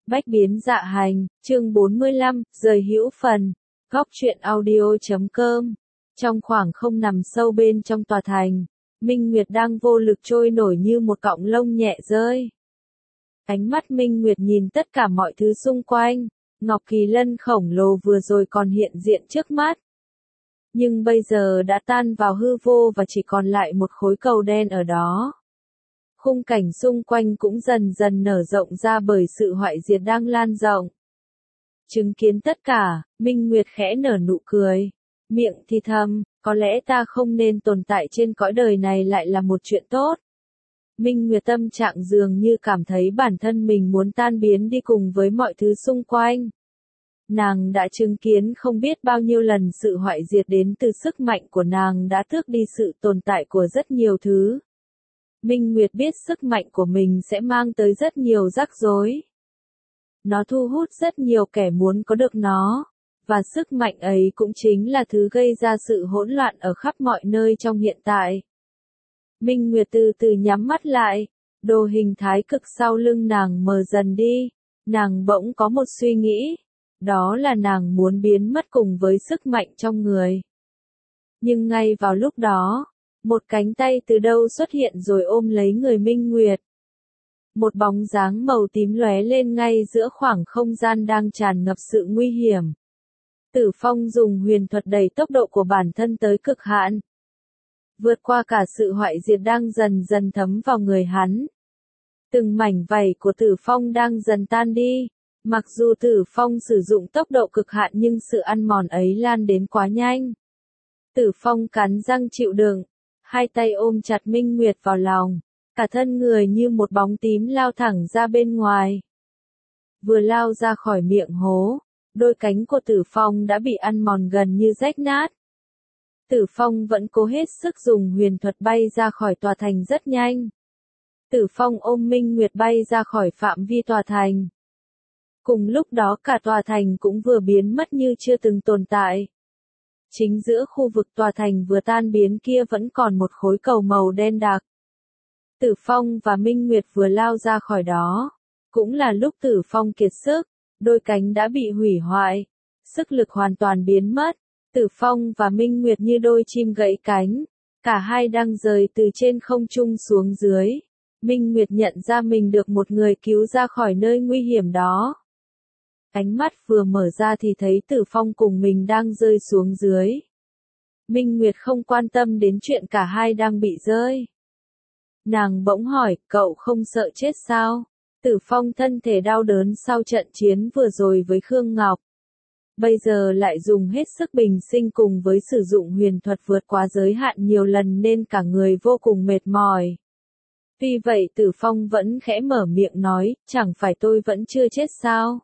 Bách biến dạ hành, chương 45, rời hữu phần. Góc truyện audio.com. Trong khoảng không nằm sâu bên trong tòa thành, Minh Nguyệt đang vô lực trôi nổi như một cọng lông nhẹ rơi. Ánh mắt Minh Nguyệt nhìn tất cả mọi thứ xung quanh, Ngọc Kỳ Lân khổng lồ vừa rồi còn hiện diện trước mắt. Nhưng bây giờ đã tan vào hư vô và chỉ còn lại một khối cầu đen ở đó. Khung cảnh xung quanh cũng dần dần nở rộng ra bởi sự hoại diệt đang lan rộng. Chứng kiến tất cả, Minh Nguyệt khẽ nở nụ cười. Miệng thì thầm, có lẽ ta không nên tồn tại trên cõi đời này lại là một chuyện tốt. Minh Nguyệt tâm trạng dường như cảm thấy bản thân mình muốn tan biến đi cùng với mọi thứ xung quanh. Nàng đã chứng kiến không biết bao nhiêu lần sự hoại diệt đến từ sức mạnh của nàng đã tước đi sự tồn tại của rất nhiều thứ. Minh Nguyệt biết sức mạnh của mình sẽ mang tới rất nhiều rắc rối. Nó thu hút rất nhiều kẻ muốn có được nó, và sức mạnh ấy cũng chính là thứ gây ra sự hỗn loạn ở khắp mọi nơi trong hiện tại. Minh Nguyệt từ từ nhắm mắt lại, đồ hình thái cực sau lưng nàng mờ dần đi, nàng bỗng có một suy nghĩ, đó là nàng muốn biến mất cùng với sức mạnh trong người. Nhưng ngay vào lúc đó, một cánh tay từ đâu xuất hiện rồi ôm lấy người Minh Nguyệt. Một bóng dáng màu tím lóe lên ngay giữa khoảng không gian đang tràn ngập sự nguy hiểm. Tử Phong dùng huyền thuật đẩy tốc độ của bản thân tới cực hạn, vượt qua cả sự hoại diệt đang dần dần thấm vào người hắn. Từng mảnh vảy của Tử Phong đang dần tan đi. Mặc dù Tử Phong sử dụng tốc độ cực hạn nhưng sự ăn mòn ấy lan đến quá nhanh. Tử Phong cắn răng chịu đựng, hai tay ôm chặt Minh Nguyệt vào lòng, cả thân người như một bóng tím lao thẳng ra bên ngoài. Vừa lao ra khỏi miệng hố, đôi cánh của Tử Phong đã bị ăn mòn gần như rách nát. Tử Phong vẫn cố hết sức dùng huyền thuật bay ra khỏi tòa thành rất nhanh. Tử Phong ôm Minh Nguyệt bay ra khỏi phạm vi tòa thành. Cùng lúc đó cả tòa thành cũng vừa biến mất như chưa từng tồn tại. Chính giữa khu vực tòa thành vừa tan biến kia vẫn còn một khối cầu màu đen đặc. Tử Phong và Minh Nguyệt vừa lao ra khỏi đó. Cũng là lúc Tử Phong kiệt sức, đôi cánh đã bị hủy hoại, sức lực hoàn toàn biến mất. Tử Phong và Minh Nguyệt như đôi chim gãy cánh, cả hai đang rơi từ trên không trung xuống dưới. Minh Nguyệt nhận ra mình được một người cứu ra khỏi nơi nguy hiểm đó. Ánh mắt vừa mở ra thì thấy Tử Phong cùng mình đang rơi xuống dưới. Minh Nguyệt không quan tâm đến chuyện cả hai đang bị rơi. Nàng bỗng hỏi, cậu không sợ chết sao? Tử Phong thân thể đau đớn sau trận chiến vừa rồi với Khương Ngọc. Bây giờ lại dùng hết sức bình sinh cùng với sử dụng huyền thuật vượt quá giới hạn nhiều lần nên cả người vô cùng mệt mỏi. Tuy vậy Tử Phong vẫn khẽ mở miệng nói, chẳng phải tôi vẫn chưa chết sao?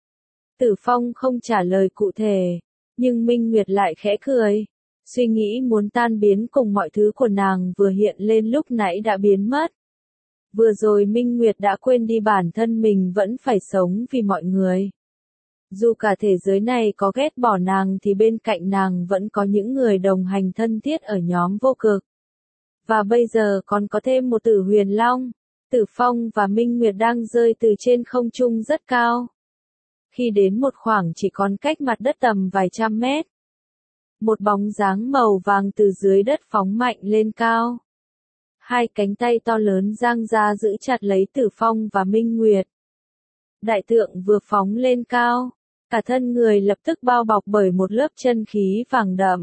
Tử Phong không trả lời cụ thể, nhưng Minh Nguyệt lại khẽ cười. Suy nghĩ muốn tan biến cùng mọi thứ của nàng vừa hiện lên lúc nãy đã biến mất. Vừa rồi Minh Nguyệt đã quên đi bản thân mình vẫn phải sống vì mọi người. Dù cả thế giới này có ghét bỏ nàng thì bên cạnh nàng vẫn có những người đồng hành thân thiết ở nhóm vô cực. Và bây giờ còn có thêm một Tử Huyền Long. Tử Phong và Minh Nguyệt đang rơi từ trên không trung rất cao. Khi đến một khoảng chỉ còn cách mặt đất tầm vài trăm mét. Một bóng dáng màu vàng từ dưới đất phóng mạnh lên cao. Hai cánh tay to lớn dang ra giữ chặt lấy Tử Phong và Minh Nguyệt. Đại tượng vừa phóng lên cao, cả thân người lập tức bao bọc bởi một lớp chân khí vàng đậm.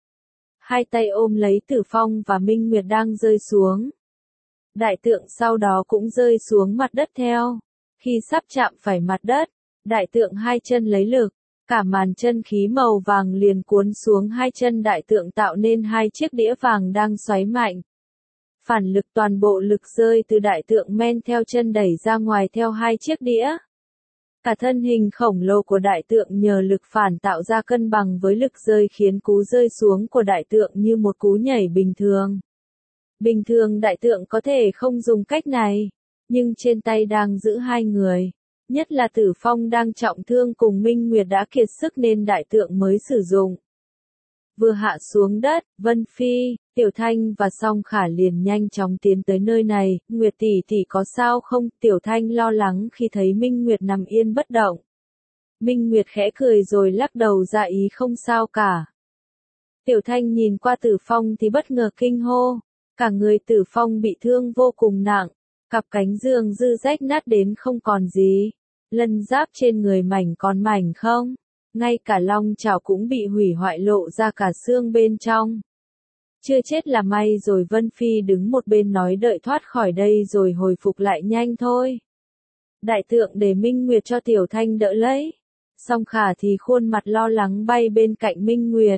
Hai tay ôm lấy Tử Phong và Minh Nguyệt đang rơi xuống. Đại tượng sau đó cũng rơi xuống mặt đất theo. Khi sắp chạm phải mặt đất, đại tượng hai chân lấy lực, cả màn chân khí màu vàng liền cuốn xuống hai chân đại tượng tạo nên hai chiếc đĩa vàng đang xoáy mạnh. Phản lực toàn bộ lực rơi từ đại tượng men theo chân đẩy ra ngoài theo hai chiếc đĩa. Cả thân hình khổng lồ của đại tượng nhờ lực phản tạo ra cân bằng với lực rơi khiến cú rơi xuống của đại tượng như một cú nhảy bình thường. Bình thường đại tượng có thể không dùng cách này, nhưng trên tay đang giữ hai người. Nhất là Tử Phong đang trọng thương cùng Minh Nguyệt đã kiệt sức nên đại tượng mới sử dụng. Vừa hạ xuống đất, Vân Phi, Tiểu Thanh và Song Khả liền nhanh chóng tiến tới nơi này, Nguyệt tỷ tỷ có sao không? Tiểu Thanh lo lắng khi thấy Minh Nguyệt nằm yên bất động. Minh Nguyệt khẽ cười rồi lắc đầu ra ý không sao cả. Tiểu Thanh nhìn qua Tử Phong thì bất ngờ kinh hô, cả người Tử Phong bị thương vô cùng nặng, cặp cánh dương dư rách nát đến không còn gì, lân giáp trên người mảnh còn mảnh không, ngay cả long chảo cũng bị hủy hoại lộ ra cả xương bên trong. Chưa chết là may rồi. Vân Phi đứng một bên nói đợi thoát khỏi đây rồi hồi phục lại nhanh thôi. Đại tượng để Minh Nguyệt cho Tiểu Thanh đỡ lấy. Song Khả thì khuôn mặt lo lắng bay bên cạnh Minh Nguyệt.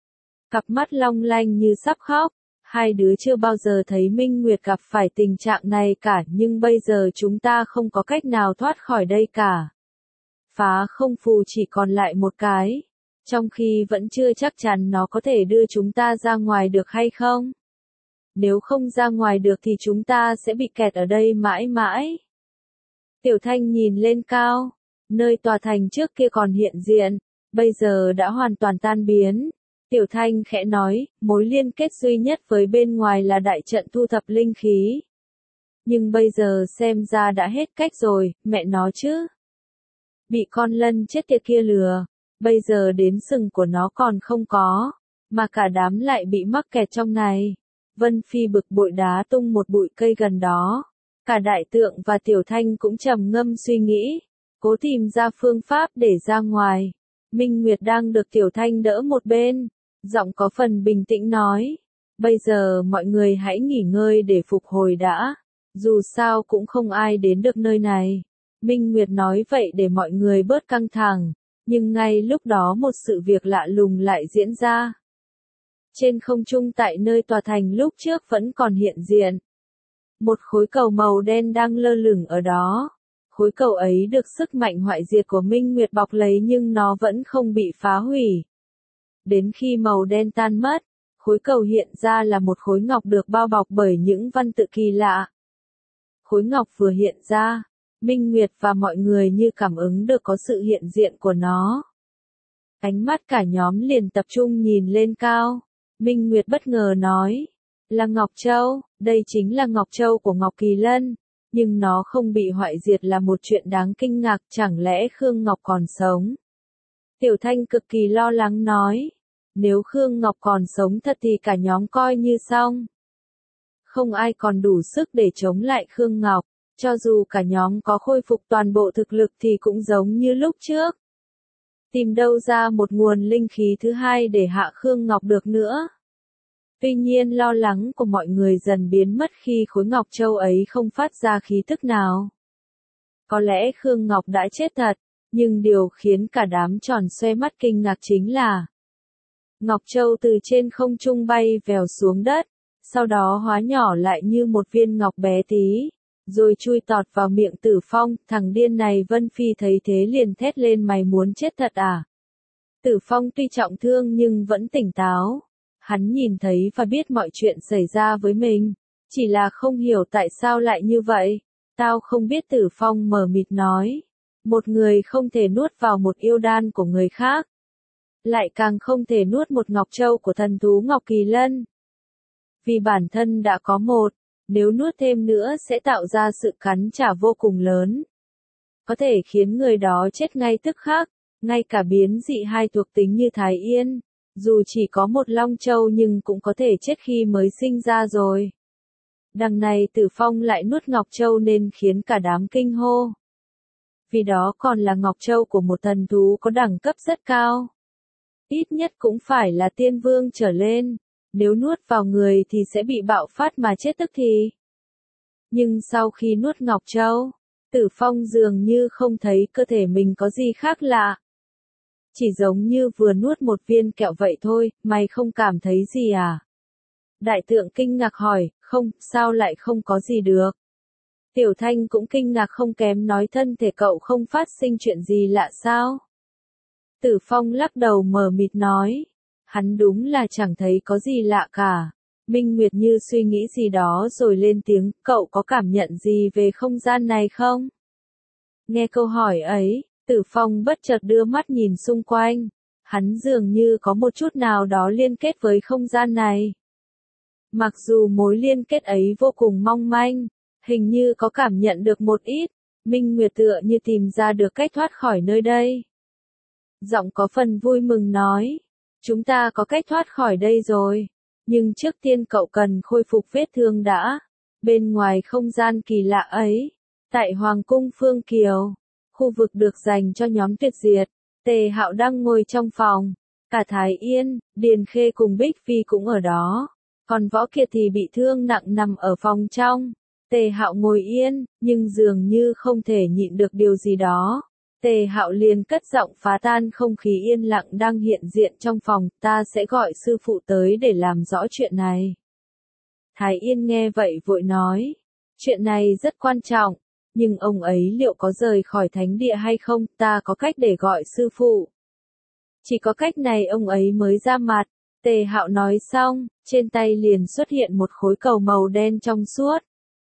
Cặp mắt long lanh như sắp khóc. Hai đứa chưa bao giờ thấy Minh Nguyệt gặp phải tình trạng này cả, nhưng bây giờ chúng ta không có cách nào thoát khỏi đây cả. Phá không phù chỉ còn lại một cái. Trong khi vẫn chưa chắc chắn nó có thể đưa chúng ta ra ngoài được hay không. Nếu không ra ngoài được thì chúng ta sẽ bị kẹt ở đây mãi mãi. Tiểu Thanh nhìn lên cao, nơi tòa thành trước kia còn hiện diện, bây giờ đã hoàn toàn tan biến. Tiểu Thanh khẽ nói, mối liên kết duy nhất với bên ngoài là đại trận thu thập linh khí. Nhưng bây giờ xem ra đã hết cách rồi, mẹ nó chứ. Bị con lân chết tiệt kia lừa. Bây giờ đến sừng của nó còn không có, mà cả đám lại bị mắc kẹt trong này. Vân Phi bực bội đá tung một bụi cây gần đó. Cả đại tượng và Tiểu Thanh cũng trầm ngâm suy nghĩ, cố tìm ra phương pháp để ra ngoài. Minh Nguyệt đang được Tiểu Thanh đỡ một bên, giọng có phần bình tĩnh nói, bây giờ mọi người hãy nghỉ ngơi để phục hồi đã, dù sao cũng không ai đến được nơi này. Minh Nguyệt nói vậy để mọi người bớt căng thẳng. Nhưng ngay lúc đó một sự việc lạ lùng lại diễn ra. Trên không trung tại nơi tòa thành lúc trước vẫn còn hiện diện. Một khối cầu màu đen đang lơ lửng ở đó. Khối cầu ấy được sức mạnh hoại diệt của Minh Nguyệt bọc lấy nhưng nó vẫn không bị phá hủy. Đến khi màu đen tan mất, khối cầu hiện ra là một khối ngọc được bao bọc bởi những văn tự kỳ lạ. Khối ngọc vừa hiện ra, Minh Nguyệt và mọi người như cảm ứng được có sự hiện diện của nó. Ánh mắt cả nhóm liền tập trung nhìn lên cao. Minh Nguyệt bất ngờ nói, là Ngọc Châu, đây chính là Ngọc Châu của Ngọc Kỳ Lân, nhưng nó không bị hoại diệt là một chuyện đáng kinh ngạc, chẳng lẽ Khương Ngọc còn sống? Tiểu Thanh cực kỳ lo lắng nói, nếu Khương Ngọc còn sống thật thì cả nhóm coi như xong. Không ai còn đủ sức để chống lại Khương Ngọc. Cho dù cả nhóm có khôi phục toàn bộ thực lực thì cũng giống như lúc trước. Tìm đâu ra một nguồn linh khí thứ hai để hạ Khương Ngọc được nữa. Tuy nhiên lo lắng của mọi người dần biến mất khi khối Ngọc Châu ấy không phát ra khí tức nào. Có lẽ Khương Ngọc đã chết thật, nhưng điều khiến cả đám tròn xoe mắt kinh ngạc chính là Ngọc Châu từ trên không trung bay vèo xuống đất, sau đó hóa nhỏ lại như một viên ngọc bé tí. Rồi chui tọt vào miệng Tử Phong, thằng điên này. Vân Phi thấy thế liền thét lên, mày muốn chết thật à? Tử Phong tuy trọng thương nhưng vẫn tỉnh táo. Hắn nhìn thấy và biết mọi chuyện xảy ra với mình, chỉ là không hiểu tại sao lại như vậy. Tao không biết. Tử Phong mờ mịt nói. Một người không thể nuốt vào một yêu đan của người khác. Lại càng không thể nuốt một ngọc châu của thần thú Ngọc Kỳ Lân. Vì bản thân đã có một. Nếu nuốt thêm nữa sẽ tạo ra sự cắn trả vô cùng lớn. Có thể khiến người đó chết ngay tức khắc, ngay cả biến dị hai thuộc tính như Thái Yên. Dù chỉ có một long châu nhưng cũng có thể chết khi mới sinh ra rồi. Đằng này Tử Phong lại nuốt ngọc châu nên khiến cả đám kinh hô. Vì đó còn là ngọc châu của một thần thú có đẳng cấp rất cao. Ít nhất cũng phải là tiên vương trở lên. Nếu nuốt vào người thì sẽ bị bạo phát mà chết tức thì. Nhưng sau khi nuốt Ngọc Châu, Tử Phong dường như không thấy cơ thể mình có gì khác lạ. Chỉ giống như vừa nuốt một viên kẹo vậy thôi, mày không cảm thấy gì à? Đại tượng kinh ngạc hỏi, không, sao lại không có gì được? Tiểu Thanh cũng kinh ngạc không kém nói, thân thể cậu không phát sinh chuyện gì lạ sao? Tử Phong lắc đầu mờ mịt nói. Hắn đúng là chẳng thấy có gì lạ cả. Minh Nguyệt như suy nghĩ gì đó rồi lên tiếng, cậu có cảm nhận gì về không gian này không? Nghe câu hỏi ấy, Tử Phong bất chợt đưa mắt nhìn xung quanh. Hắn dường như có một chút nào đó liên kết với không gian này. Mặc dù mối liên kết ấy vô cùng mong manh, hình như có cảm nhận được một ít, Minh Nguyệt tựa như tìm ra được cách thoát khỏi nơi đây. Giọng có phần vui mừng nói, chúng ta có cách thoát khỏi đây rồi, nhưng trước tiên cậu cần khôi phục vết thương đã. Bên ngoài không gian kỳ lạ ấy, tại Hoàng cung Phương Kiều, khu vực được dành cho nhóm tuyệt diệt, Tề Hạo đang ngồi trong phòng, cả Thái Yên, Điền Khê cùng Bích Phi cũng ở đó, còn Võ Kiệt thì bị thương nặng nằm ở phòng trong. Tề Hạo ngồi yên, nhưng dường như không thể nhịn được điều gì đó. Tề Hạo liền cất giọng phá tan không khí yên lặng đang hiện diện trong phòng, ta sẽ gọi sư phụ tới để làm rõ chuyện này. Thái Yên nghe vậy vội nói, chuyện này rất quan trọng, nhưng ông ấy liệu có rời khỏi thánh địa hay không, ta có cách để gọi sư phụ. Chỉ có cách này ông ấy mới ra mặt. Tề Hạo nói xong, trên tay liền xuất hiện một khối cầu màu đen trong suốt.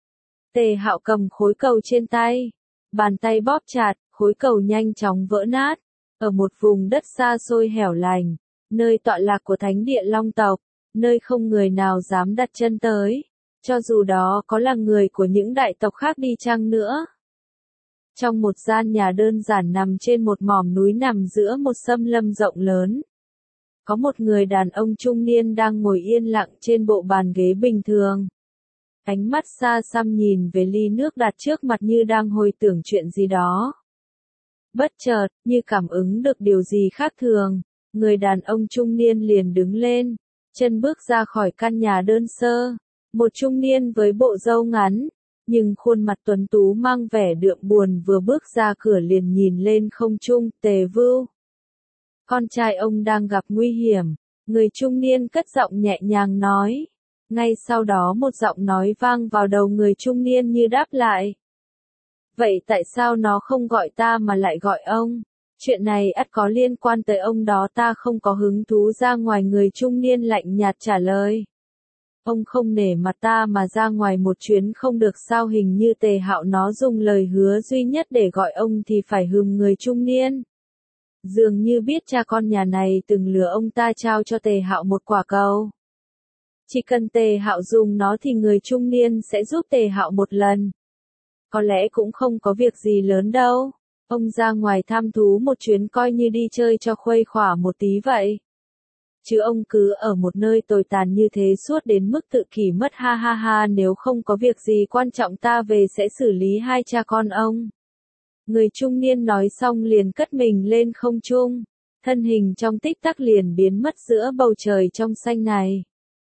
Tề Hạo cầm khối cầu trên tay, bàn tay bóp chặt, khối cầu nhanh chóng vỡ nát. Ở một vùng đất xa xôi hẻo lánh, nơi tọa lạc của thánh địa Long tộc, nơi không người nào dám đặt chân tới, cho dù đó có là người của những đại tộc khác đi chăng nữa. Trong một gian nhà đơn giản nằm trên một mỏm núi nằm giữa một xâm lâm rộng lớn, có một người đàn ông trung niên đang ngồi yên lặng trên bộ bàn ghế bình thường. Ánh mắt xa xăm nhìn về ly nước đặt trước mặt như đang hồi tưởng chuyện gì đó. Bất chợt, như cảm ứng được điều gì khác thường, người đàn ông trung niên liền đứng lên, chân bước ra khỏi căn nhà đơn sơ. Một trung niên với bộ râu ngắn, nhưng khuôn mặt tuấn tú mang vẻ đượm buồn vừa bước ra cửa liền nhìn lên không trung, Tề Vưu. Con trai ông đang gặp nguy hiểm, người trung niên cất giọng nhẹ nhàng nói. Ngay sau đó một giọng nói vang vào đầu người trung niên như đáp lại. Vậy tại sao nó không gọi ta mà lại gọi ông? Chuyện này ắt có liên quan tới ông đó, ta không có hứng thú ra ngoài, người trung niên lạnh nhạt trả lời. Ông không nể mặt ta mà ra ngoài một chuyến không được sao? Hình như Tề Hạo nó dùng lời hứa duy nhất để gọi ông thì phải, người trung niên. Dường như biết cha con nhà này từng lừa ông ta trao cho Tề Hạo một quả cầu. Chỉ cần Tề Hạo dùng nó thì người trung niên sẽ giúp Tề Hạo một lần. Có lẽ cũng không có việc gì lớn đâu. Ông ra ngoài tham thú một chuyến coi như đi chơi cho khuây khỏa một tí vậy. Chứ ông cứ ở một nơi tồi tàn như thế suốt đến mức tự kỷ mất, ha ha ha, nếu không có việc gì quan trọng ta về sẽ xử lý hai cha con ông. Người trung niên nói xong liền cất mình lên không trung, thân hình trong tích tắc liền biến mất giữa bầu trời trong xanh này.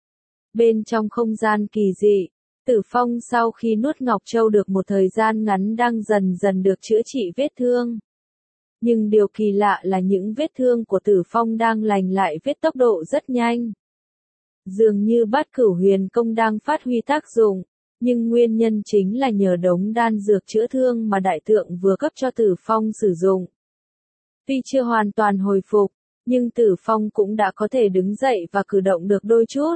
Bên trong không gian kỳ dị, Tử Phong sau khi nuốt Ngọc Châu được một thời gian ngắn đang dần dần được chữa trị vết thương. Nhưng điều kỳ lạ là những vết thương của Tử Phong đang lành lại vết tốc độ rất nhanh. Dường như Bát Cửu Huyền Công đang phát huy tác dụng, nhưng nguyên nhân chính là nhờ đống đan dược chữa thương mà Đại Tượng vừa cấp cho Tử Phong sử dụng. Tuy chưa hoàn toàn hồi phục, nhưng Tử Phong cũng đã có thể đứng dậy và cử động được đôi chút.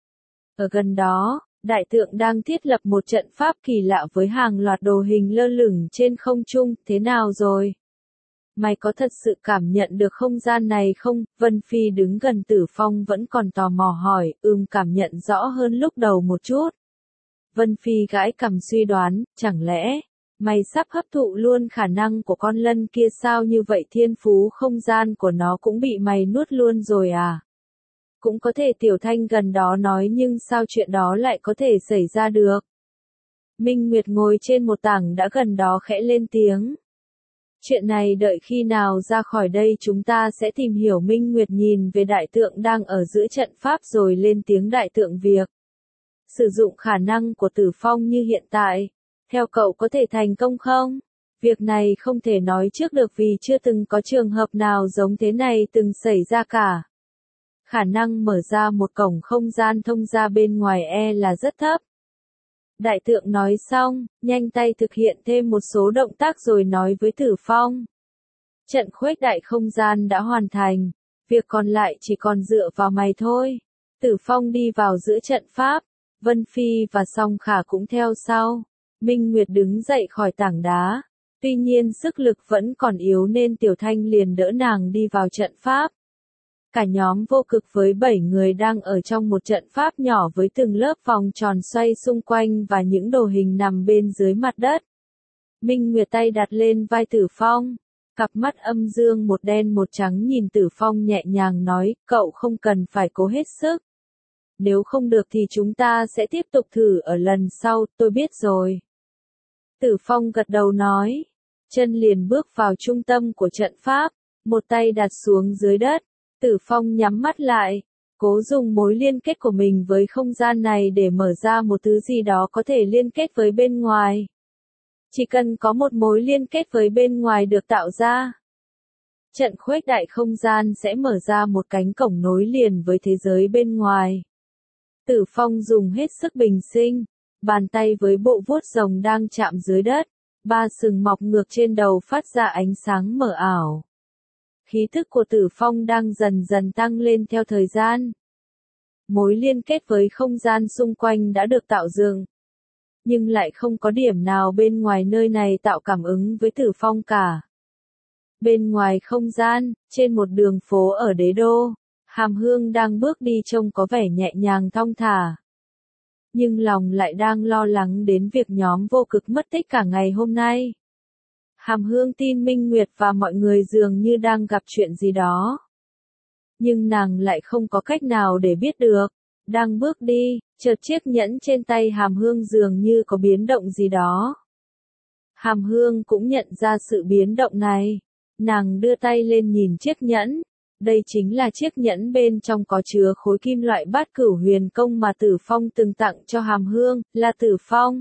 Ở gần đó, Đại Tượng đang thiết lập một trận pháp kỳ lạ với hàng loạt đồ hình lơ lửng trên không trung. Thế nào rồi? Mày có thật sự cảm nhận được không gian này không? Vân Phi đứng gần Tử Phong vẫn còn tò mò hỏi. Cảm nhận rõ hơn lúc đầu một chút. Vân Phi gãi cằm suy đoán, chẳng lẽ mày sắp hấp thụ luôn khả năng của con lân kia sao? Như vậy thiên phú không gian của nó cũng bị mày nuốt luôn rồi à? Cũng có thể, Tiểu Thanh gần đó nói, nhưng sao chuyện đó lại có thể xảy ra được? Minh Nguyệt ngồi trên một tảng đá gần đó khẽ lên tiếng. Chuyện này đợi khi nào ra khỏi đây chúng ta sẽ tìm hiểu. Minh Nguyệt nhìn về Đại Tượng đang ở giữa trận pháp rồi lên tiếng. Đại Tượng, việc sử dụng khả năng của Tử Phong như hiện tại, theo cậu có thể thành công không? Việc này không thể nói trước được vì chưa từng có trường hợp nào giống thế này từng xảy ra cả. Khả năng mở ra một cổng không gian thông ra bên ngoài là rất thấp. Đại Tượng nói xong, nhanh tay thực hiện thêm một số động tác rồi nói với Tử Phong. Trận khuếch đại không gian đã hoàn thành, việc còn lại chỉ còn dựa vào mày thôi. Tử Phong đi vào giữa trận pháp, Vân Phi và Song Khả cũng theo sau. Minh Nguyệt đứng dậy khỏi tảng đá, tuy nhiên sức lực vẫn còn yếu nên Tiểu Thanh liền đỡ nàng đi vào trận pháp. Cả nhóm vô cực với 7 người đang ở trong một trận pháp nhỏ với từng lớp vòng tròn xoay xung quanh và những đồ hình nằm bên dưới mặt đất. Minh Nguyệt tay đặt lên vai Tử Phong. Cặp mắt âm dương một đen một trắng nhìn Tử Phong nhẹ nhàng nói, cậu không cần phải cố hết sức. Nếu không được thì chúng ta sẽ tiếp tục thử ở lần sau, tôi biết rồi. Tử Phong gật đầu nói. Chân liền bước vào trung tâm của trận pháp, một tay đặt xuống dưới đất. Tử Phong nhắm mắt lại, cố dùng mối liên kết của mình với không gian này để mở ra một thứ gì đó có thể liên kết với bên ngoài. Chỉ cần có một mối liên kết với bên ngoài được tạo ra, trận khuếch đại không gian sẽ mở ra một cánh cổng nối liền với thế giới bên ngoài. Tử Phong dùng hết sức bình sinh, bàn tay với bộ vuốt rồng đang chạm dưới đất, 3 sừng mọc ngược trên đầu phát ra ánh sáng mờ ảo. Khí thức của Tử Phong đang dần dần tăng lên theo thời gian. Mối liên kết với không gian xung quanh đã được tạo dựng, nhưng lại không có điểm nào bên ngoài nơi này tạo cảm ứng với Tử Phong cả. Bên ngoài không gian, trên một đường phố ở Đế Đô, Hàm Hương đang bước đi trông có vẻ nhẹ nhàng thong thả. Nhưng lòng lại đang lo lắng đến việc nhóm vô cực mất tích cả ngày hôm nay. Hàm Hương tin Minh Nguyệt và mọi người dường như đang gặp chuyện gì đó. Nhưng nàng lại không có cách nào để biết được. Đang bước đi, chợt chiếc nhẫn trên tay Hàm Hương dường như có biến động gì đó. Hàm Hương cũng nhận ra sự biến động này. Nàng đưa tay lên nhìn chiếc nhẫn. Đây chính là chiếc nhẫn bên trong có chứa khối kim loại Bát Cửu Huyền Công mà Tử Phong từng tặng cho Hàm Hương, là Tử Phong.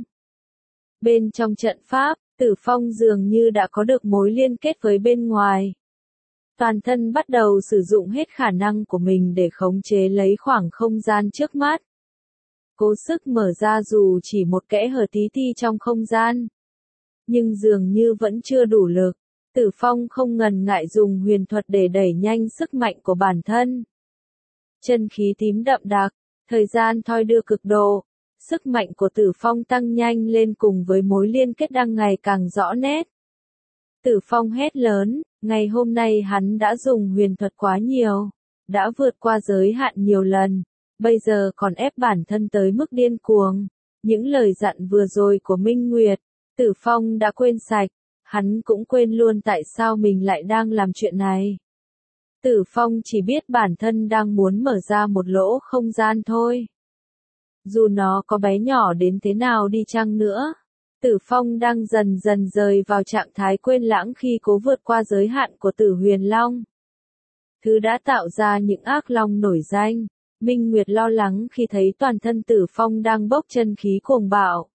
Bên trong trận pháp, Tử Phong dường như đã có được mối liên kết với bên ngoài. Toàn thân bắt đầu sử dụng hết khả năng của mình để khống chế lấy khoảng không gian trước mắt. Cố sức mở ra dù chỉ một kẽ hở tí ti trong không gian. Nhưng dường như vẫn chưa đủ lực. Tử Phong không ngần ngại dùng huyền thuật để đẩy nhanh sức mạnh của bản thân. Chân khí tím đậm đặc, thời gian thoi đưa cực độ. Sức mạnh của Tử Phong tăng nhanh lên cùng với mối liên kết đang ngày càng rõ nét. Tử Phong hét lớn, ngày hôm nay hắn đã dùng huyền thuật quá nhiều, đã vượt qua giới hạn nhiều lần, bây giờ còn ép bản thân tới mức điên cuồng. Những lời dặn vừa rồi của Minh Nguyệt, Tử Phong đã quên sạch, hắn cũng quên luôn tại sao mình lại đang làm chuyện này. Tử Phong chỉ biết bản thân đang muốn mở ra một lỗ không gian thôi. Dù nó có bé nhỏ đến thế nào đi chăng nữa, Tử Phong đang dần dần rời vào trạng thái quên lãng khi cố vượt qua giới hạn của Tử Huyền Long. Thứ đã tạo ra những ác long nổi danh. Minh Nguyệt lo lắng khi thấy toàn thân Tử Phong đang bốc chân khí cuồng bạo.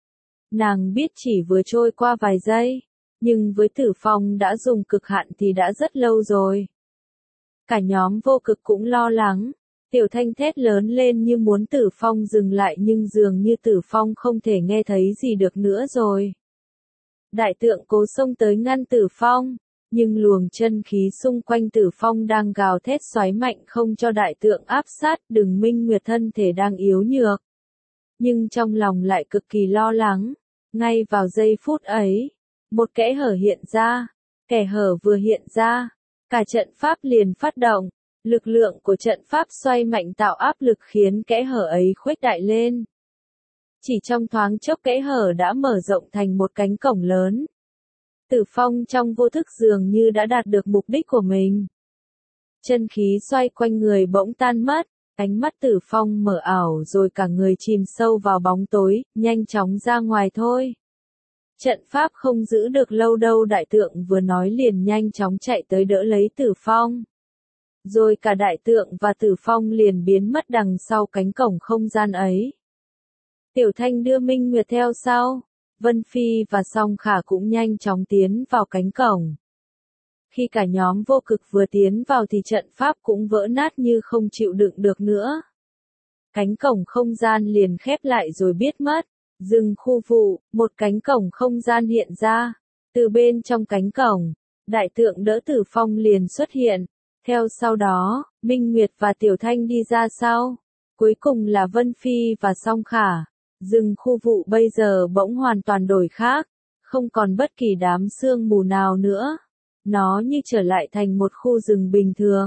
Nàng biết chỉ vừa trôi qua vài giây, nhưng với Tử Phong đã dùng cực hạn thì đã rất lâu rồi. Cả nhóm vô cực cũng lo lắng. Tiểu Thanh thét lớn lên như muốn Tử Phong dừng lại nhưng dường như Tử Phong không thể nghe thấy gì được nữa rồi. Đại tượng cố xông tới ngăn Tử Phong, nhưng luồng chân khí xung quanh Tử Phong đang gào thét xoáy mạnh không cho đại tượng áp sát. Đừng Minh Nguyệt thân thể đang yếu nhược, nhưng trong lòng lại cực kỳ lo lắng. Ngay vào giây phút ấy, một kẽ hở hiện ra, kẽ hở vừa hiện ra, cả trận pháp liền phát động. Lực lượng của trận pháp xoay mạnh tạo áp lực khiến kẽ hở ấy khuếch đại lên. Chỉ trong thoáng chốc kẽ hở đã mở rộng thành một cánh cổng lớn. Tử Phong trong vô thức dường như đã đạt được mục đích của mình. Chân khí xoay quanh người bỗng tan mất, ánh mắt Tử Phong mở ảo rồi cả người chìm sâu vào bóng tối, nhanh chóng ra ngoài thôi. Trận pháp không giữ được lâu đâu, đại tượng vừa nói liền nhanh chóng chạy tới đỡ lấy Tử Phong. Rồi cả đại tượng và Tử Phong liền biến mất đằng sau cánh cổng không gian ấy. Tiểu Thanh đưa Minh Nguyệt theo sau, Vân Phi và Song Khả cũng nhanh chóng tiến vào cánh cổng. Khi cả nhóm vô cực vừa tiến vào thì trận pháp cũng vỡ nát như không chịu đựng được nữa. Cánh cổng không gian liền khép lại rồi biết mất. Dừng khu vụ, một cánh cổng không gian hiện ra. Từ bên trong cánh cổng, đại tượng đỡ Tử Phong liền xuất hiện. Theo sau đó, Minh Nguyệt và Tiểu Thanh đi ra sau. Cuối cùng là Vân Phi và Song Khả. Rừng khu vụ bây giờ bỗng hoàn toàn đổi khác. Không còn bất kỳ đám sương mù nào nữa. Nó như trở lại thành một khu rừng bình thường.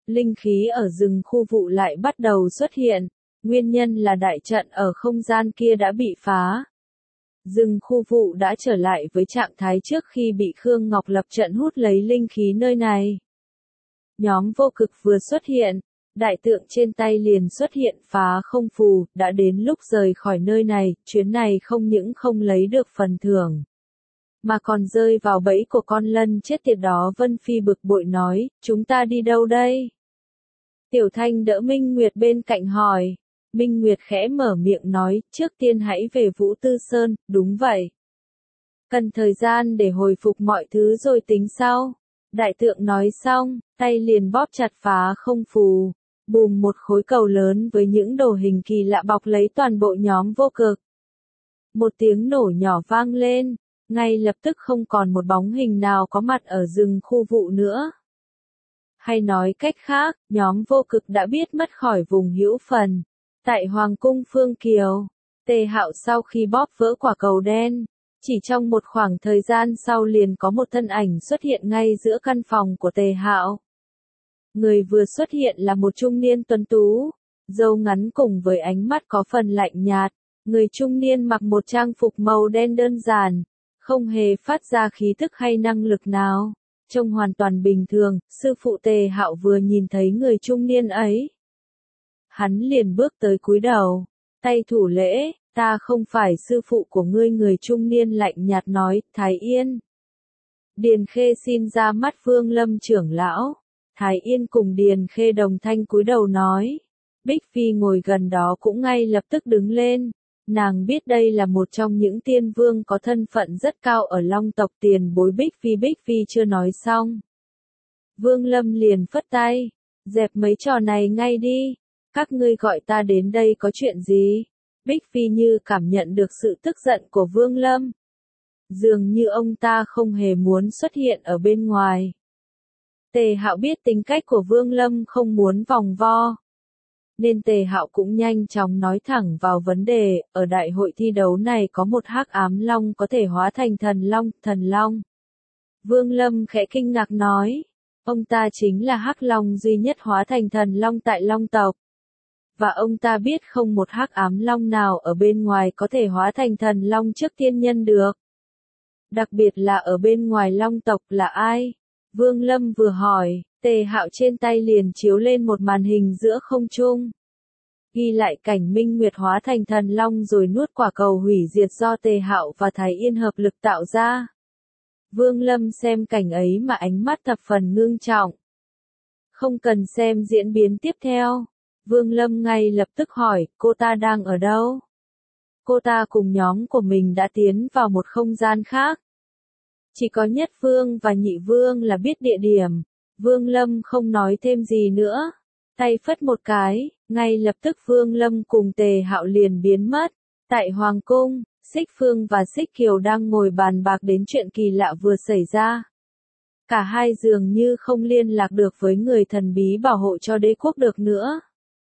linh khí ở rừng khu vụ lại bắt đầu xuất hiện, nguyên nhân là đại trận ở không gian kia đã bị phá. Rừng khu vụ đã trở lại với trạng thái trước khi bị Khương Ngọc lập trận hút lấy linh khí nơi này. Nhóm vô cực vừa xuất hiện, đại tượng trên tay liền xuất hiện phá không phù, đã đến lúc rời khỏi nơi này, chuyến này không những không lấy được phần thưởng, mà còn rơi vào bẫy của con lân chết tiệt đó. Vân Phi bực bội nói, chúng ta đi đâu đây? Tiểu Thanh đỡ Minh Nguyệt bên cạnh hỏi. Minh Nguyệt khẽ mở miệng nói, trước tiên hãy về Vũ Tư Sơn, đúng vậy. Cần thời gian để hồi phục mọi thứ rồi tính sau. Đại tượng nói xong, tay liền bóp chặt phá không phù. Bùm, một khối cầu lớn với những đồ hình kỳ lạ bọc lấy toàn bộ nhóm vô cực. Một tiếng nổ nhỏ vang lên, ngay lập tức không còn một bóng hình nào có mặt ở rừng khu vụ nữa. Hay nói cách khác, nhóm vô cực đã biết mất khỏi vùng hữu phần. Tại Hoàng cung Phương Kiều, Tề Hạo sau khi bóp vỡ quả cầu đen, chỉ trong một khoảng thời gian sau liền có một thân ảnh xuất hiện ngay giữa căn phòng của Tề Hạo. Người vừa xuất hiện là một trung niên tuấn tú, râu ngắn cùng với ánh mắt có phần lạnh nhạt. Người trung niên mặc một trang phục màu đen đơn giản, không hề phát ra khí tức hay năng lực nào, trông hoàn toàn bình thường. Sư phụ Tề Hạo vừa nhìn thấy người trung niên ấy, hắn liền bước tới cúi đầu, tay thủ lễ, ta không phải sư phụ của ngươi. Người trung niên lạnh nhạt nói, Thái Yên. Điền Khê xin ra mắt Vương Lâm trưởng lão. Thái Yên cùng Điền Khê đồng thanh cúi đầu nói. Bích Phi ngồi gần đó cũng ngay lập tức đứng lên. Nàng biết đây là một trong những tiên vương có thân phận rất cao ở Long tộc. Tiền bối Bích Phi chưa nói xong. Vương Lâm liền phất tay, dẹp mấy trò này ngay đi. Các ngươi gọi ta đến đây có chuyện gì? Bích Phi như cảm nhận được sự tức giận của Vương Lâm. Dường như ông ta không hề muốn xuất hiện ở bên ngoài. Tề Hạo biết tính cách của Vương Lâm không muốn vòng vo, nên Tề Hạo cũng nhanh chóng nói thẳng vào vấn đề. Ở đại hội thi đấu này có một hắc ám long có thể hóa thành thần long. Vương Lâm khẽ kinh ngạc nói, ông ta chính là hắc long duy nhất hóa thành thần long tại Long tộc. Và ông ta biết không một hắc ám long nào ở bên ngoài có thể hóa thành thần long trước tiên nhân được. Đặc biệt là ở bên ngoài Long tộc là ai? Vương Lâm vừa hỏi, Tề Hạo trên tay liền chiếu lên một màn hình giữa không trung, ghi lại cảnh Minh Nguyệt hóa thành thần long rồi nuốt quả cầu hủy diệt do Tề Hạo và Thái Yên hợp lực tạo ra. Vương Lâm xem cảnh ấy mà ánh mắt thập phần ngưng trọng. Không cần xem diễn biến tiếp theo, Vương Lâm ngay lập tức hỏi, cô ta đang ở đâu? Cô ta cùng nhóm của mình đã tiến vào một không gian khác. Chỉ có Nhất Vương và Nhị Vương là biết địa điểm. Vương Lâm không nói thêm gì nữa. Tay phất một cái, ngay lập tức Vương Lâm cùng Tề Hạo liền biến mất. Tại Hoàng cung, Xích Phương và Xích Kiều đang ngồi bàn bạc đến chuyện kỳ lạ vừa xảy ra. Cả hai dường như không liên lạc được với người thần bí bảo hộ cho đế quốc được nữa.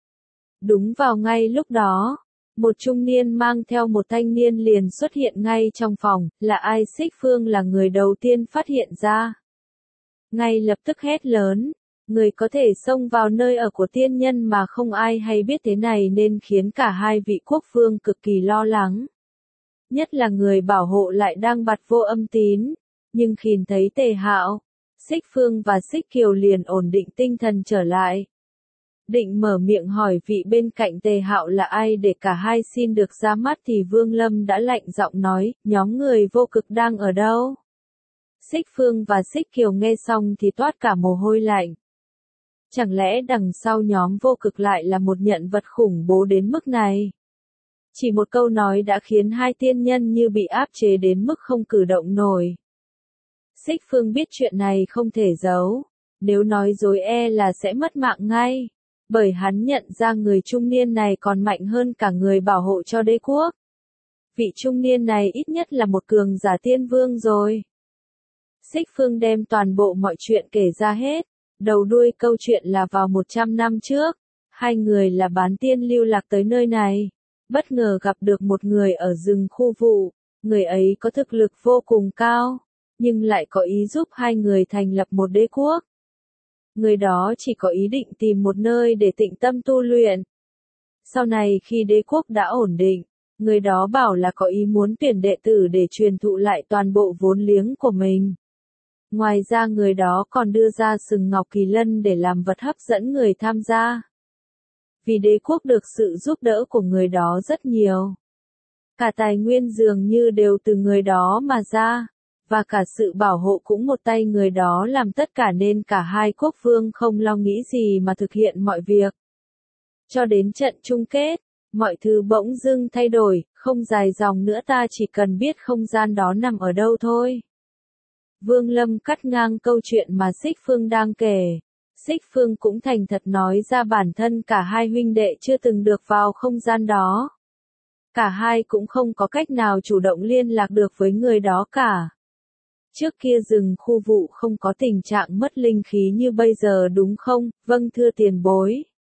Đúng vào ngay lúc đó, một trung niên mang theo một thanh niên liền xuất hiện ngay trong phòng. Là ai? Xích Phương là người đầu tiên phát hiện ra. Ngay lập tức hét lớn, người có thể xông vào nơi ở của tiên nhân mà không ai hay biết thế này nên khiến cả hai vị quốc vương cực kỳ lo lắng. Nhất là người bảo hộ lại đang bặt vô âm tín. Nhưng khi thấy Tề Hạo, Xích Phương và Xích Kiều liền ổn định tinh thần trở lại. Định mở miệng hỏi vị bên cạnh Tề Hạo là ai để cả hai xin được ra mắt thì Vương Lâm đã lạnh giọng nói, nhóm người vô cực đang ở đâu? Xích Phương và Xích Kiều nghe xong thì toát cả mồ hôi lạnh. Chẳng lẽ đằng sau nhóm vô cực lại là một nhân vật khủng bố đến mức này? Chỉ một câu nói đã khiến hai tiên nhân như bị áp chế đến mức không cử động nổi. Xích Phương biết chuyện này không thể giấu, nếu nói dối là sẽ mất mạng ngay. Bởi hắn nhận ra người trung niên này còn mạnh hơn cả người bảo hộ cho đế quốc. Vị trung niên này ít nhất là một cường giả tiên vương rồi. Xích Phương đem toàn bộ mọi chuyện kể ra hết. Đầu đuôi câu chuyện là vào 100 năm trước, hai người là bán tiên lưu lạc tới nơi này. Bất ngờ gặp được một người ở rừng khu vụ. Người ấy có thực lực vô cùng cao, nhưng lại có ý giúp hai người thành lập một đế quốc. người đó chỉ có ý định tìm một nơi để tịnh tâm tu luyện. Sau này khi đế quốc đã ổn định, người đó bảo là có ý muốn tuyển đệ tử để truyền thụ lại toàn bộ vốn liếng của mình. Ngoài ra người đó còn đưa ra sừng ngọc kỳ lân để làm vật hấp dẫn người tham gia. Vì đế quốc được sự giúp đỡ của người đó rất nhiều. Cả tài nguyên dường như đều từ người đó mà ra, và cả sự bảo hộ cũng một tay người đó làm tất cả nên cả hai quốc vương không lo nghĩ gì mà thực hiện mọi việc. Cho đến trận chung kết, mọi thứ bỗng dưng thay đổi, không dài dòng nữa, ta chỉ cần biết không gian đó nằm ở đâu thôi. Vương Lâm cắt ngang câu chuyện mà Xích Phương đang kể. Xích Phương cũng thành thật nói ra bản thân cả hai huynh đệ chưa từng được vào không gian đó. Cả hai cũng không có cách nào chủ động liên lạc được với người đó cả. Trước kia rừng khu vụ không có tình trạng mất linh khí như bây giờ đúng không? Vâng thưa tiền bối.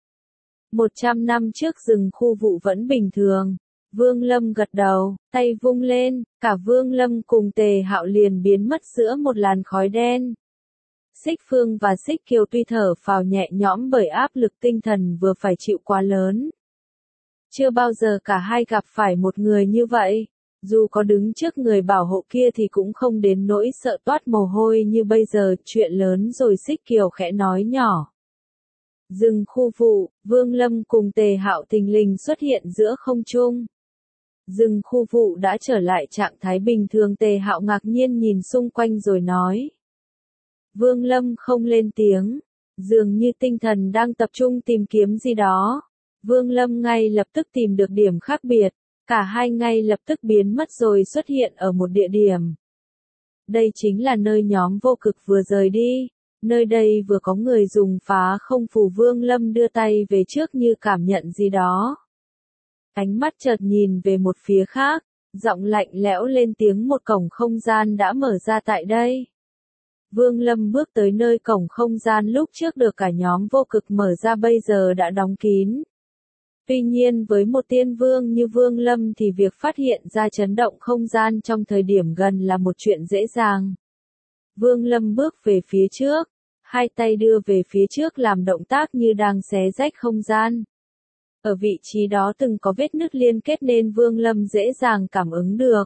100 năm trước rừng khu vụ vẫn bình thường. Vương Lâm gật đầu, tay vung lên, cả Vương Lâm cùng Tề Hạo liền biến mất giữa một làn khói đen. Xích Phương và Xích Kiều tuy thở phào nhẹ nhõm bởi áp lực tinh thần vừa phải chịu quá lớn. Chưa bao giờ cả hai gặp phải một người như vậy. Dù có đứng trước người bảo hộ kia thì cũng không đến nỗi sợ toát mồ hôi như bây giờ. Chuyện lớn rồi, Xích Kiều khẽ nói nhỏ. Rừng khu vụ, Vương Lâm cùng Tề Hạo thình lình xuất hiện giữa không trung. Rừng khu vụ đã trở lại trạng thái bình thường. Tề Hạo ngạc nhiên nhìn xung quanh rồi nói. Vương Lâm không lên tiếng, dường như tinh thần đang tập trung tìm kiếm gì đó. Vương Lâm ngay lập tức tìm được điểm khác biệt, cả hai ngay lập tức biến mất rồi xuất hiện ở một địa điểm. Đây chính là nơi nhóm vô cực vừa rời đi, nơi đây vừa có người dùng phá không phù. Vương Lâm đưa tay về trước như cảm nhận gì đó. Ánh mắt chợt nhìn về một phía khác, giọng lạnh lẽo lên tiếng, một cổng không gian đã mở ra tại đây. Vương Lâm bước tới nơi cổng không gian lúc trước được cả nhóm vô cực mở ra bây giờ đã đóng kín. Tuy nhiên với một tiên vương như Vương Lâm thì việc phát hiện ra chấn động không gian trong thời điểm gần là một chuyện dễ dàng. Vương Lâm bước về phía trước, hai tay đưa về phía trước làm động tác như đang xé rách không gian. Ở vị trí đó từng có vết nứt liên kết nên Vương Lâm dễ dàng cảm ứng được.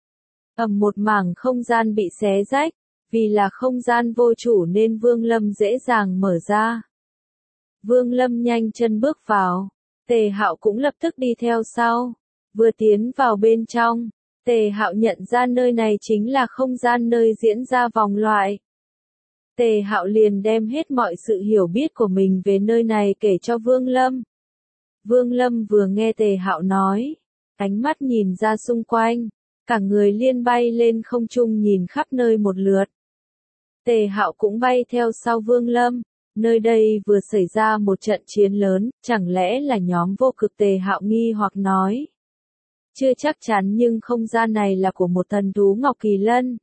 Một mảng không gian bị xé rách, vì là không gian vô chủ nên Vương Lâm dễ dàng mở ra. Vương Lâm nhanh chân bước vào, Tề Hạo cũng lập tức đi theo sau. Vừa tiến vào bên trong, Tề Hạo nhận ra nơi này chính là không gian nơi diễn ra vòng loại. Tề Hạo liền đem hết mọi sự hiểu biết của mình về nơi này kể cho Vương Lâm. Vương Lâm vừa nghe Tề Hạo nói, ánh mắt nhìn ra xung quanh, cả người liên bay lên không trung nhìn khắp nơi một lượt. Tề Hạo cũng bay theo sau Vương Lâm. Nơi đây vừa xảy ra một trận chiến lớn, chẳng lẽ là nhóm vô cực? Tề Hạo nghi hoặc nói. Chưa chắc chắn, nhưng không gian này là của một thần thú Ngọc Kỳ Lân.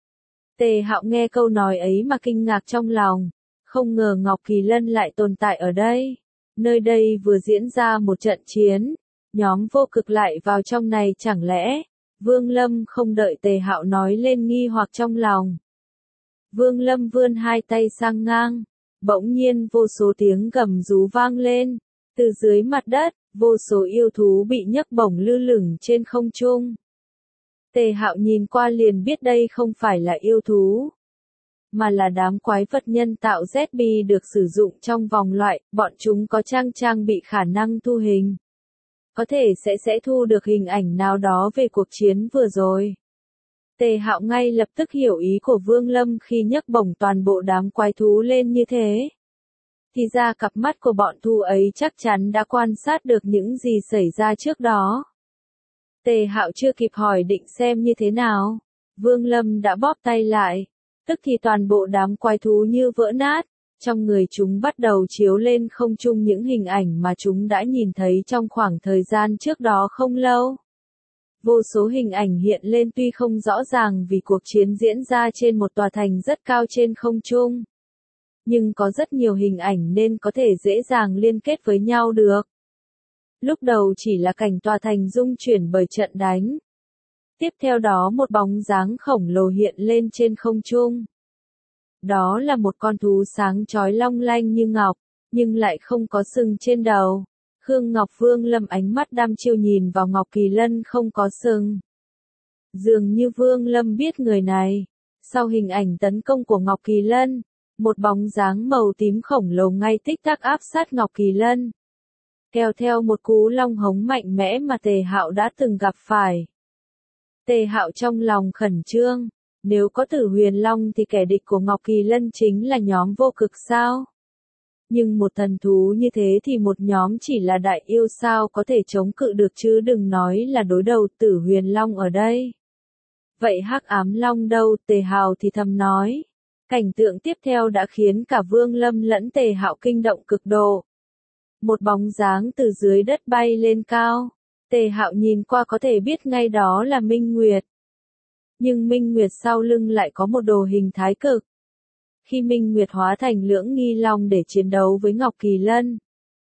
Tề Hạo nghe câu nói ấy mà kinh ngạc trong lòng, không ngờ Ngọc Kỳ Lân lại tồn tại ở đây. Nơi đây vừa diễn ra một trận chiến, nhóm vô cực lại vào trong này, chẳng lẽ? Vương Lâm không đợi Tề Hạo nói lên nghi hoặc trong lòng. Vương Lâm vươn hai tay sang ngang, bỗng nhiên vô số tiếng gầm rú vang lên, từ dưới mặt đất, vô số yêu thú bị nhấc bổng lơ lửng trên không trung. Tề Hạo nhìn qua liền biết đây không phải là yêu thú, mà là đám quái vật nhân tạo ZB được sử dụng trong vòng loại. Bọn chúng có trang bị khả năng thu hình, có thể sẽ thu được hình ảnh nào đó về cuộc chiến vừa rồi. Tề Hạo ngay lập tức hiểu ý của Vương Lâm khi nhấc bổng toàn bộ đám quái thú lên như thế. Thì ra cặp mắt của bọn thú ấy chắc chắn đã quan sát được những gì xảy ra trước đó. Tề Hạo chưa kịp hỏi định xem như thế nào, Vương Lâm đã bóp tay lại, tức thì toàn bộ đám quái thú như vỡ nát, trong người chúng bắt đầu chiếu lên không trung những hình ảnh mà chúng đã nhìn thấy trong khoảng thời gian trước đó không lâu. Vô số hình ảnh hiện lên tuy không rõ ràng vì cuộc chiến diễn ra trên một tòa thành rất cao trên không trung. Nhưng có rất nhiều hình ảnh nên có thể dễ dàng liên kết với nhau được. Lúc đầu chỉ là cảnh tòa thành rung chuyển bởi trận đánh. Tiếp theo đó một bóng dáng khổng lồ hiện lên trên không trung. Đó là một con thú sáng chói long lanh như ngọc, nhưng lại không có sừng trên đầu. Khương Ngọc Vương Lâm ánh mắt đăm chiêu nhìn vào Ngọc Kỳ Lân không có sừng. Dường như Vương Lâm biết người này. Sau hình ảnh tấn công của Ngọc Kỳ Lân, một bóng dáng màu tím khổng lồ ngay tích tắc áp sát Ngọc Kỳ Lân. Kéo theo một cú long hống mạnh mẽ mà Tề Hạo đã từng gặp phải. Tề Hạo trong lòng khẩn trương, nếu có Tử Huyền Long thì kẻ địch của Ngọc Kỳ Lân chính là nhóm vô cực sao? Nhưng một thần thú như thế thì một nhóm chỉ là đại yêu sao có thể chống cự được chứ đừng nói là đối đầu Tử Huyền Long ở đây. Vậy Hắc Ám Long đâu? Tề Hạo thì thầm nói. Cảnh tượng tiếp theo đã khiến cả Vương Lâm lẫn Tề Hạo kinh động cực độ. Một bóng dáng từ dưới đất bay lên cao. Tề Hạo nhìn qua có thể biết ngay đó là Minh Nguyệt. Nhưng Minh Nguyệt sau lưng lại có một đồ hình thái cực. Khi Minh Nguyệt hóa thành Lưỡng Nghi Long để chiến đấu với Ngọc Kỳ Lân,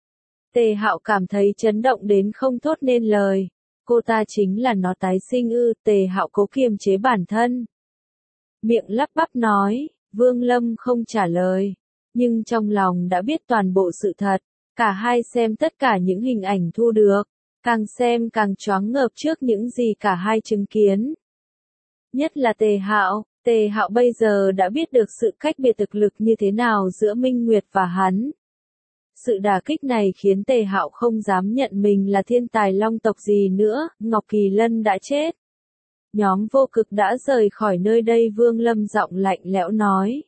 Tề Hạo cảm thấy chấn động đến không thốt nên lời. Cô ta chính là nó tái sinh ư? Tề Hạo cố kiềm chế bản thân. Miệng lắp bắp nói, Vương Lâm không trả lời. Nhưng trong lòng đã biết toàn bộ sự thật. Cả hai xem tất cả những hình ảnh thu được. Càng xem càng choáng ngợp trước những gì cả hai chứng kiến. Nhất là Tề Hạo bây giờ đã biết được sự cách biệt thực lực như thế nào giữa Minh Nguyệt và hắn. Sự đả kích này khiến Tề Hạo không dám nhận mình là thiên tài long tộc gì nữa, Ngọc Kỳ Lân đã chết. Nhóm vô cực đã rời khỏi nơi đây. Vương Lâm giọng lạnh lẽo nói.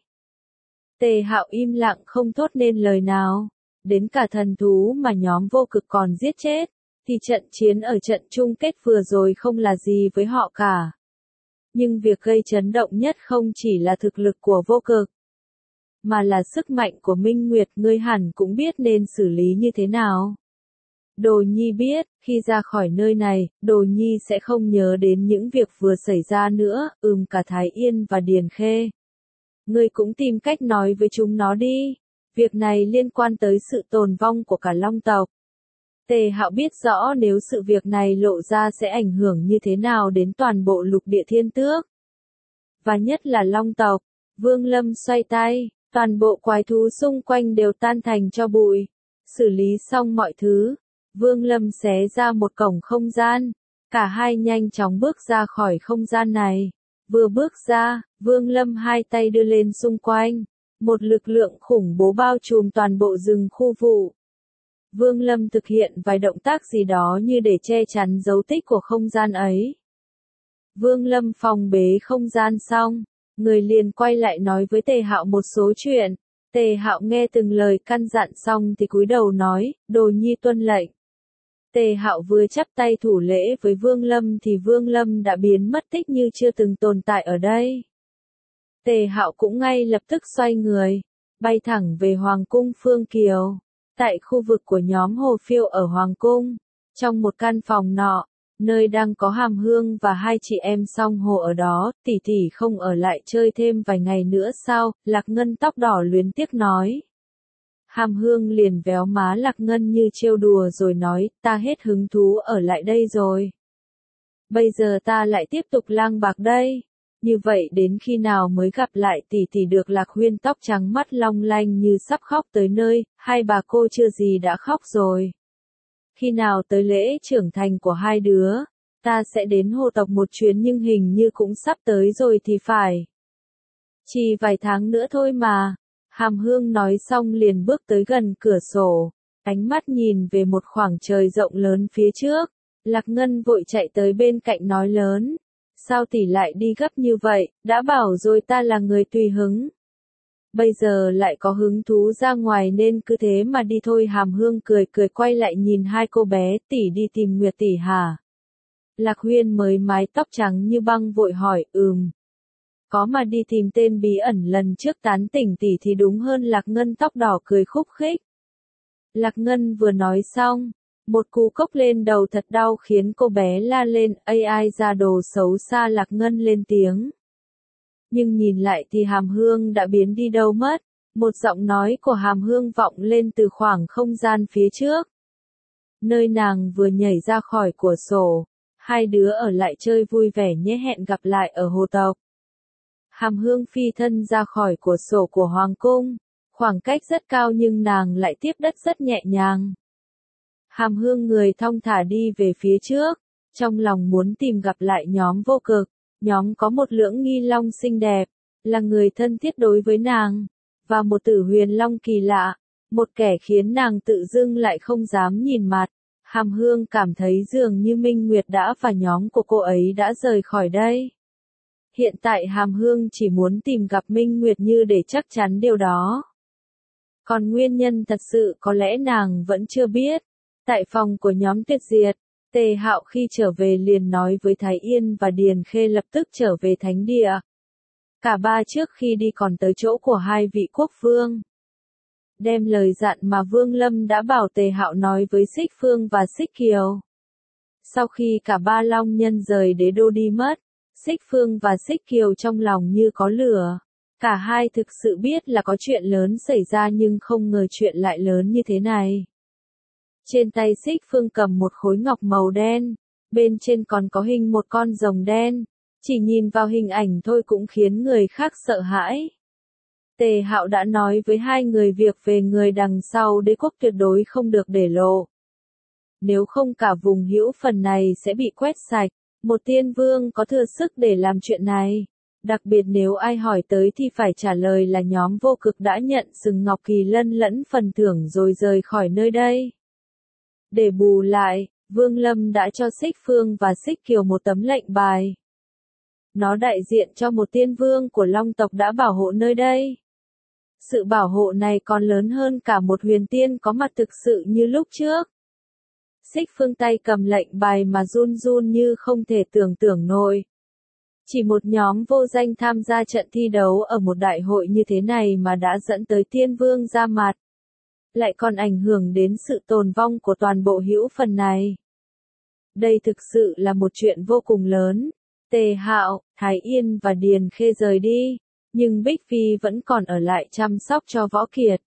Tề Hạo im lặng không thốt nên lời nào. Đến cả thần thú mà nhóm vô cực còn giết chết, thì trận chiến ở trận chung kết vừa rồi không là gì với họ cả. Nhưng việc gây chấn động nhất không chỉ là thực lực của vô cực, mà là sức mạnh của Minh Nguyệt. Ngươi hẳn cũng biết nên xử lý như thế nào. Đồ Nhi biết, khi ra khỏi nơi này, Đồ Nhi sẽ không nhớ đến những việc vừa xảy ra nữa, cả Thái Yên và Điền Khê. Ngươi cũng tìm cách nói với chúng nó đi. Việc này liên quan tới sự tồn vong của cả Long tộc. Tề Hạo biết rõ nếu sự việc này lộ ra sẽ ảnh hưởng như thế nào đến toàn bộ lục địa thiên tước. Và nhất là Long tộc. Vương Lâm xoay tay, toàn bộ quái thú xung quanh đều tan thành tro bụi. Xử lý xong mọi thứ, Vương Lâm xé ra một cổng không gian. Cả hai nhanh chóng bước ra khỏi không gian này. Vừa bước ra, Vương Lâm hai tay đưa lên xung quanh. Một lực lượng khủng bố bao trùm toàn bộ rừng khu vụ. Vương Lâm thực hiện vài động tác gì đó như để che chắn dấu tích của không gian ấy. Vương Lâm phòng bế không gian xong, người liền quay lại nói với Tề Hạo một số chuyện. Tề Hạo nghe từng lời căn dặn xong thì cúi đầu nói, Đồ Nhi tuân lệnh. Tề Hạo vừa chắp tay thủ lễ với Vương Lâm thì Vương Lâm đã biến mất tích như chưa từng tồn tại ở đây. Tề Hạo cũng ngay lập tức xoay người, bay thẳng về Hoàng cung Phương Kiều. Tại khu vực của nhóm Hồ Phiêu ở Hoàng cung, trong một căn phòng nọ, nơi đang có Hàm Hương và hai chị em Song Hồ ở đó, tỷ tỷ không ở lại chơi thêm vài ngày nữa sao? Lạc Ngân tóc đỏ luyến tiếc nói. Hàm Hương liền véo má Lạc Ngân như trêu đùa rồi nói, ta hết hứng thú ở lại đây rồi. Bây giờ ta lại tiếp tục lang bạc đây. Như vậy đến khi nào mới gặp lại tỷ tỷ được? Lạc Huyên tóc trắng mắt long lanh như sắp khóc tới nơi, hai bà cô chưa gì đã khóc rồi. Khi nào tới lễ trưởng thành của hai đứa, ta sẽ đến Hồ tộc một chuyến nhưng hình như cũng sắp tới rồi thì phải. Chỉ vài tháng nữa thôi mà. Hàm Hương nói xong liền bước tới gần cửa sổ, ánh mắt nhìn về một khoảng trời rộng lớn phía trước. Lạc Ngân vội chạy tới bên cạnh nói lớn. Sao tỷ lại đi gấp như vậy, đã bảo rồi ta là người tùy hứng. Bây giờ lại có hứng thú ra ngoài nên cứ thế mà đi thôi. Hàm Hương cười cười quay lại nhìn hai cô bé, tỷ đi tìm Nguyệt tỷ hả? Lạc Huyên mới mái tóc trắng như băng vội hỏi, Có mà đi tìm tên bí ẩn lần trước tán tỉnh tỷ thì đúng hơn. Lạc Ngân tóc đỏ cười khúc khích. Lạc Ngân vừa nói xong, một cú cốc lên đầu thật đau khiến cô bé la lên, ai ra đồ xấu xa. Lạc Ngân lên tiếng. Nhưng nhìn lại thì Hàm Hương đã biến đi đâu mất. Một giọng nói của Hàm Hương vọng lên từ khoảng không gian phía trước. Nơi nàng vừa nhảy ra khỏi cửa sổ. Hai đứa ở lại chơi vui vẻ nhé, hẹn gặp lại ở Hồ tộc. Hàm Hương phi thân ra khỏi cửa sổ của Hoàng cung, khoảng cách rất cao nhưng nàng lại tiếp đất rất nhẹ nhàng. Hàm Hương người thong thả đi về phía trước, trong lòng muốn tìm gặp lại nhóm Vô Cực. Nhóm có một lưỡng nghi long xinh đẹp, là người thân thiết đối với nàng, và một tử huyền long kỳ lạ, một kẻ khiến nàng tự dưng lại không dám nhìn mặt. Hàm Hương cảm thấy dường như Minh Nguyệt đã và nhóm của cô ấy đã rời khỏi đây. Hiện tại Hàm Hương chỉ muốn tìm gặp Minh Nguyệt Như để chắc chắn điều đó. Còn nguyên nhân thật sự có lẽ nàng vẫn chưa biết. Tại phòng của nhóm Tuyệt Diệt, Tề Hạo khi trở về liền nói với Thái Yên và Điền Khê lập tức trở về thánh địa. Cả ba trước khi đi còn tới chỗ của hai vị quốc vương. Đem lời dặn mà Vương Lâm đã bảo Tề Hạo nói với Xích Phương và Xích Kiều. Sau khi cả ba long nhân rời đế đô đi mất, Xích Phương và Xích Kiều trong lòng như có lửa. Cả hai thực sự biết là có chuyện lớn xảy ra nhưng không ngờ chuyện lại lớn như thế này. Trên tay Xích Phương cầm một khối ngọc màu đen, bên trên còn có hình một con rồng đen, chỉ nhìn vào hình ảnh thôi cũng khiến người khác sợ hãi. Tề Hạo đã nói với hai người việc về người đằng sau đế quốc tuyệt đối không được để lộ. Nếu không cả vùng hữu phần này sẽ bị quét sạch, một tiên vương có thừa sức để làm chuyện này. Đặc biệt nếu ai hỏi tới thì phải trả lời là nhóm Vô Cực đã nhận sừng Ngọc Kỳ Lân lẫn phần thưởng rồi rời khỏi nơi đây. Để bù lại, Vương Lâm đã cho Xích Phương và Xích Kiều một tấm lệnh bài. Nó đại diện cho một tiên vương của Long tộc đã bảo hộ nơi đây. Sự bảo hộ này còn lớn hơn cả một huyền tiên có mặt thực sự như lúc trước. Xích Phương tay cầm lệnh bài mà run run như không thể tưởng tượng nổi. Chỉ một nhóm vô danh tham gia trận thi đấu ở một đại hội như thế này mà đã dẫn tới tiên vương ra mặt. Lại còn ảnh hưởng đến sự tồn vong của toàn bộ hữu phần này. Đây thực sự là một chuyện vô cùng lớn. Tề Hạo, Thái Yên và Điền Khê rời đi, nhưng Bích Phi vẫn còn ở lại chăm sóc cho Võ Kiệt.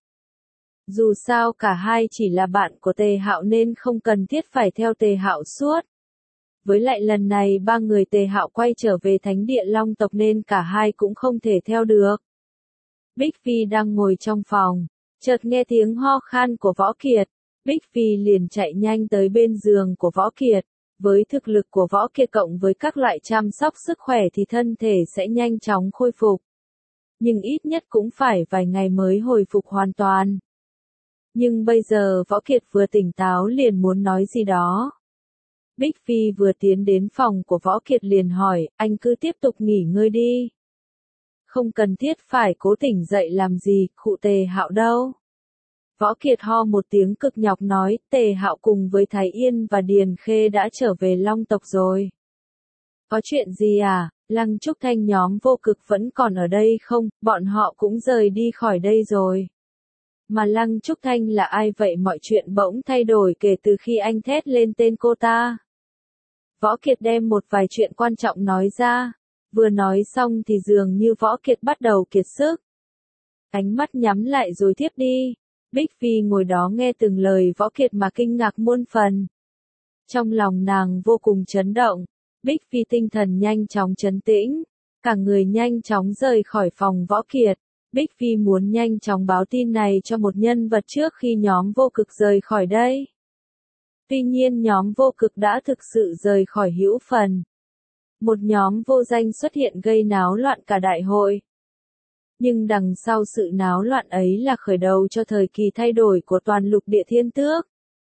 Dù sao cả hai chỉ là bạn của Tề Hạo nên không cần thiết phải theo Tề Hạo suốt. Với lại lần này ba người Tề Hạo quay trở về thánh địa Long tộc nên cả hai cũng không thể theo được. Bích Phi đang ngồi trong phòng, chợt nghe tiếng ho khan của Võ Kiệt. Bích Phi liền chạy nhanh tới bên giường của Võ Kiệt. Với thực lực của Võ Kiệt cộng với các loại chăm sóc sức khỏe thì thân thể sẽ nhanh chóng khôi phục. Nhưng ít nhất cũng phải vài ngày mới hồi phục hoàn toàn. Nhưng bây giờ Võ Kiệt vừa tỉnh táo liền muốn nói gì đó. Bích Phi vừa tiến đến phòng của Võ Kiệt liền hỏi, anh cứ tiếp tục nghỉ ngơi đi. Không cần thiết phải cố tỉnh dậy làm gì, khụ Tề Hạo đâu. Võ Kiệt ho một tiếng cực nhọc nói, Tề Hạo cùng với Thái Yên và Điền Khê đã trở về Long tộc rồi. Có chuyện gì à, Lăng Trúc Thanh nhóm Vô Cực vẫn còn ở đây không, bọn họ cũng rời đi khỏi đây rồi. Mà Lăng Trúc Thanh là ai vậy, mọi chuyện bỗng thay đổi kể từ khi anh thét lên tên cô ta. Võ Kiệt đem một vài chuyện quan trọng nói ra, vừa nói xong thì dường như Võ Kiệt bắt đầu kiệt sức. Ánh mắt nhắm lại rồi thiếp đi. Bích Phi ngồi đó nghe từng lời Võ Kiệt mà kinh ngạc muôn phần. Trong lòng nàng vô cùng chấn động, Bích Phi tinh thần nhanh chóng trấn tĩnh, cả người nhanh chóng rời khỏi phòng Võ Kiệt. Bích Phi muốn nhanh chóng báo tin này cho một nhân vật trước khi nhóm Vô Cực rời khỏi đây. Tuy nhiên nhóm Vô Cực đã thực sự rời khỏi hữu phần. Một nhóm vô danh xuất hiện gây náo loạn cả đại hội. Nhưng đằng sau sự náo loạn ấy là khởi đầu cho thời kỳ thay đổi của toàn lục địa thiên tước.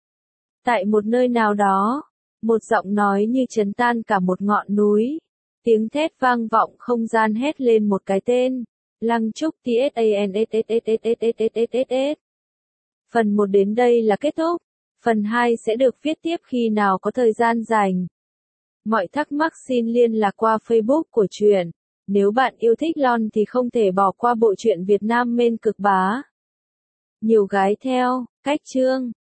Tại một nơi nào đó, một giọng nói như chấn tan cả một ngọn núi. Tiếng thét vang vọng không gian hét lên một cái tên. Lăng Trúc TSANSSSSSSSSSS. Phần 1 đến đây là kết thúc. Phần 2 sẽ được viết tiếp khi nào có thời gian rảnh. Mọi thắc mắc xin liên lạc qua Facebook của truyện. Nếu bạn yêu thích Lon thì không thể bỏ qua bộ truyện Việt Nam Mên Cực Bá. Nhiều gái theo, cách chương.